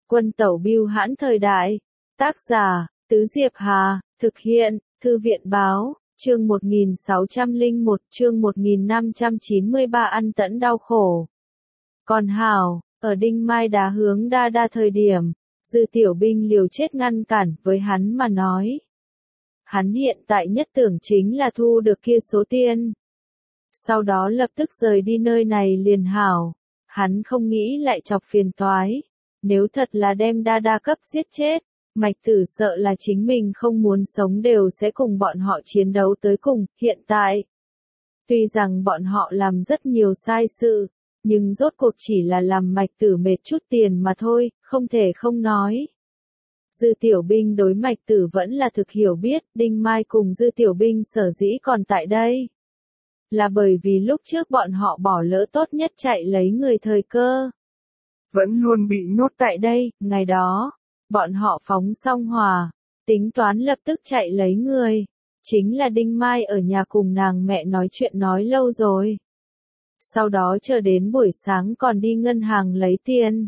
Quân tẩu bưu hãn thời đại. Tác giả, Tứ Diệp Hà, thực hiện, Thư viện báo, chương 1601, chương 1593 ăn tẫn đau khổ. Còn Hảo, ở Đinh Mai đá hướng Đa Đa thời điểm, Dư Tiểu Binh liều chết ngăn cản với hắn mà nói. Hắn hiện tại nhất tưởng chính là thu được kia số tiền. Sau đó lập tức rời đi nơi này liền hảo. Hắn không nghĩ lại chọc phiền toái. Nếu thật là đem Đa Đa cấp giết chết, Mạch Tử sợ là chính mình không muốn sống đều sẽ cùng bọn họ chiến đấu tới cùng. Hiện tại, tuy rằng bọn họ làm rất nhiều sai sự, nhưng rốt cuộc chỉ là làm Mạch Tử mệt chút tiền mà thôi, không thể không nói. Dư Tiểu Binh đối Mạch Tử vẫn là thực hiểu biết, Đinh Mai cùng Dư Tiểu Binh sở dĩ còn tại đây. Là bởi vì lúc trước bọn họ bỏ lỡ tốt nhất chạy lấy người thời cơ. Vẫn luôn bị nhốt tại đây, ngày đó, bọn họ phóng xong hỏa, tính toán lập tức chạy lấy người. Chính là Đinh Mai ở nhà cùng nàng mẹ nói chuyện nói lâu rồi. Sau đó chờ đến buổi sáng còn đi ngân hàng lấy tiền.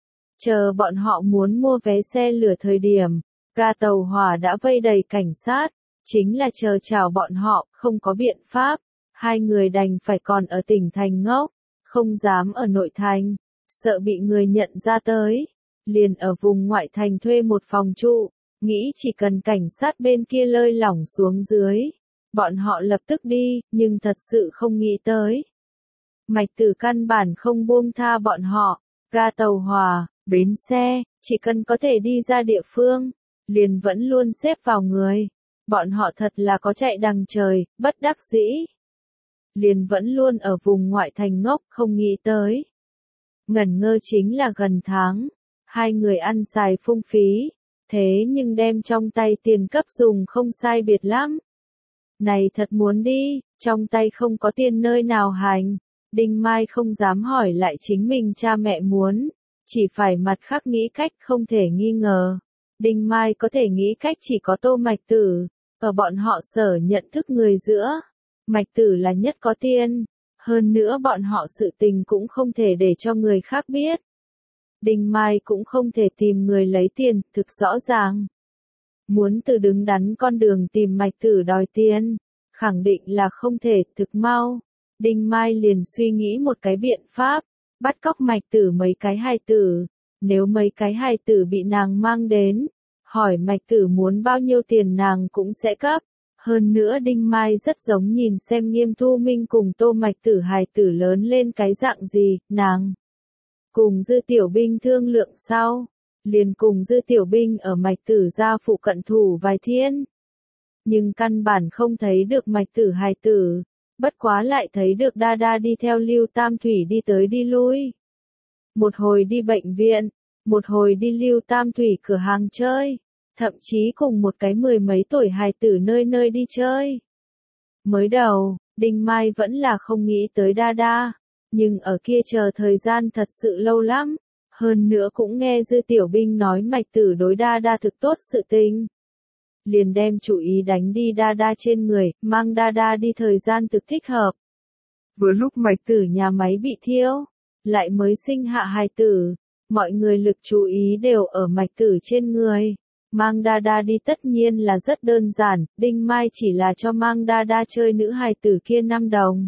Chờ bọn họ muốn mua vé xe lửa thời điểm, ga tàu hỏa đã vây đầy cảnh sát, chính là chờ chào bọn họ, không có biện pháp. Hai người đành phải còn ở tỉnh thành ngốc, không dám ở nội thành, sợ bị người nhận ra tới. Liền ở vùng ngoại thành thuê một phòng trụ, nghĩ chỉ cần cảnh sát bên kia lơi lỏng xuống dưới. Bọn họ lập tức đi, nhưng thật sự không nghĩ tới. Mạch Tử căn bản không buông tha bọn họ, ga tàu hỏa, bến xe, chỉ cần có thể đi ra địa phương, liền vẫn luôn xếp vào người. Bọn họ thật là có chạy đằng trời, bất đắc dĩ. Liền vẫn luôn ở vùng ngoại thành ngốc, không nghĩ tới. Ngẩn ngơ chính là gần tháng, hai người ăn xài phung phí, thế nhưng đem trong tay tiền cấp dùng không sai biệt lắm. Này thật muốn đi, trong tay không có tiền nơi nào hành. Đinh Mai không dám hỏi lại chính mình cha mẹ muốn, chỉ phải mặt khác nghĩ cách không thể nghi ngờ. Đinh Mai có thể nghĩ cách chỉ có Tô Mạch Tử, ở bọn họ sở nhận thức người giữa. Mạch Tử là nhất có tiền, hơn nữa bọn họ sự tình cũng không thể để cho người khác biết. Đinh Mai cũng không thể tìm người lấy tiền, thực rõ ràng. Muốn từ đứng đắn con đường tìm Mạch Tử đòi tiền, khẳng định là không thể, thực mau. Đinh Mai liền suy nghĩ một cái biện pháp, bắt cóc Mạch Tử mấy cái hài tử. Nếu mấy cái hài tử bị nàng mang đến, hỏi Mạch Tử muốn bao nhiêu tiền nàng cũng sẽ cấp. Hơn nữa Đinh Mai rất giống nhìn xem Nghiêm Thu Minh cùng Tô Mạch Tử hài tử lớn lên cái dạng gì, nàng cùng Dư Tiểu Binh thương lượng sau, liền cùng Dư Tiểu Binh ở Mạch Tử gia phụ cận thủ vài thiên. Nhưng căn bản không thấy được Mạch Tử hài tử, bất quá lại thấy được Đa Đa đi theo Lưu Tam Thủy đi tới đi lui. Một hồi đi bệnh viện, một hồi đi Lưu Tam Thủy cửa hàng chơi. Thậm chí cùng một cái 10 mấy tuổi hài tử nơi nơi đi chơi. Mới đầu, Đinh Mai vẫn là không nghĩ tới Đa Đa, nhưng ở kia chờ thời gian thật sự lâu lắm. Hơn nữa cũng nghe Dư Tiểu Binh nói Mạch Tử đối Đa Đa thực tốt sự tình. Liền đem chủ ý đánh đi Đa Đa trên người, mang Đa Đa đi thời gian thực thích hợp. Vừa lúc Mạch Tử nhà máy bị thiêu, lại mới sinh hạ hài tử, mọi người lực chú ý đều ở Mạch Tử trên người. Mang Đa Đa đi tất nhiên là rất đơn giản, Đinh Mai chỉ là cho mang Đa Đa chơi nữ hài tử kia 5 đồng.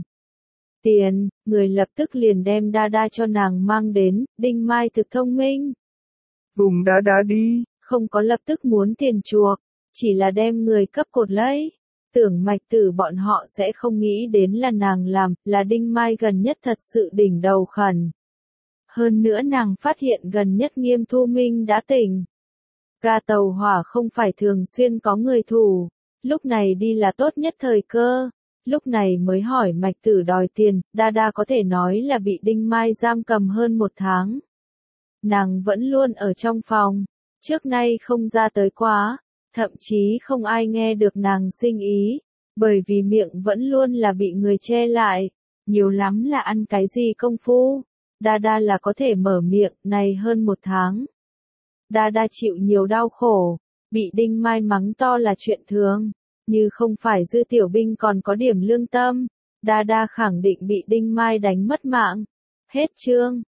Tiền, người lập tức liền đem Đa Đa cho nàng mang đến, Đinh Mai thực thông minh. Vùng Đa Đa đi, không có lập tức muốn tiền chuộc, chỉ là đem người cấp cột lấy. Tưởng Mạch Tử bọn họ sẽ không nghĩ đến là nàng làm, là Đinh Mai gần nhất thật sự đỉnh đầu khẩn. Hơn nữa nàng phát hiện gần nhất Nghiêm Thu Minh đã tỉnh. Ga tàu hỏa không phải thường xuyên có người thủ, lúc này đi là tốt nhất thời cơ, lúc này mới hỏi Mạch Tử đòi tiền, Đa Đa có thể nói là bị Đinh Mai giam cầm hơn 1 tháng. Nàng vẫn luôn ở trong phòng, trước nay không ra tới quá, thậm chí không ai nghe được nàng sinh ý, bởi vì miệng vẫn luôn là bị người che lại, nhiều lắm là ăn cái gì công phu, Đa Đa là có thể mở miệng, này hơn 1 tháng. Đa Đa chịu nhiều đau khổ, bị Đinh Mai mắng to là chuyện thường, như không phải Dư Tiểu Binh còn có điểm lương tâm, Đa Đa khẳng định bị Đinh Mai đánh mất mạng. Hết chương.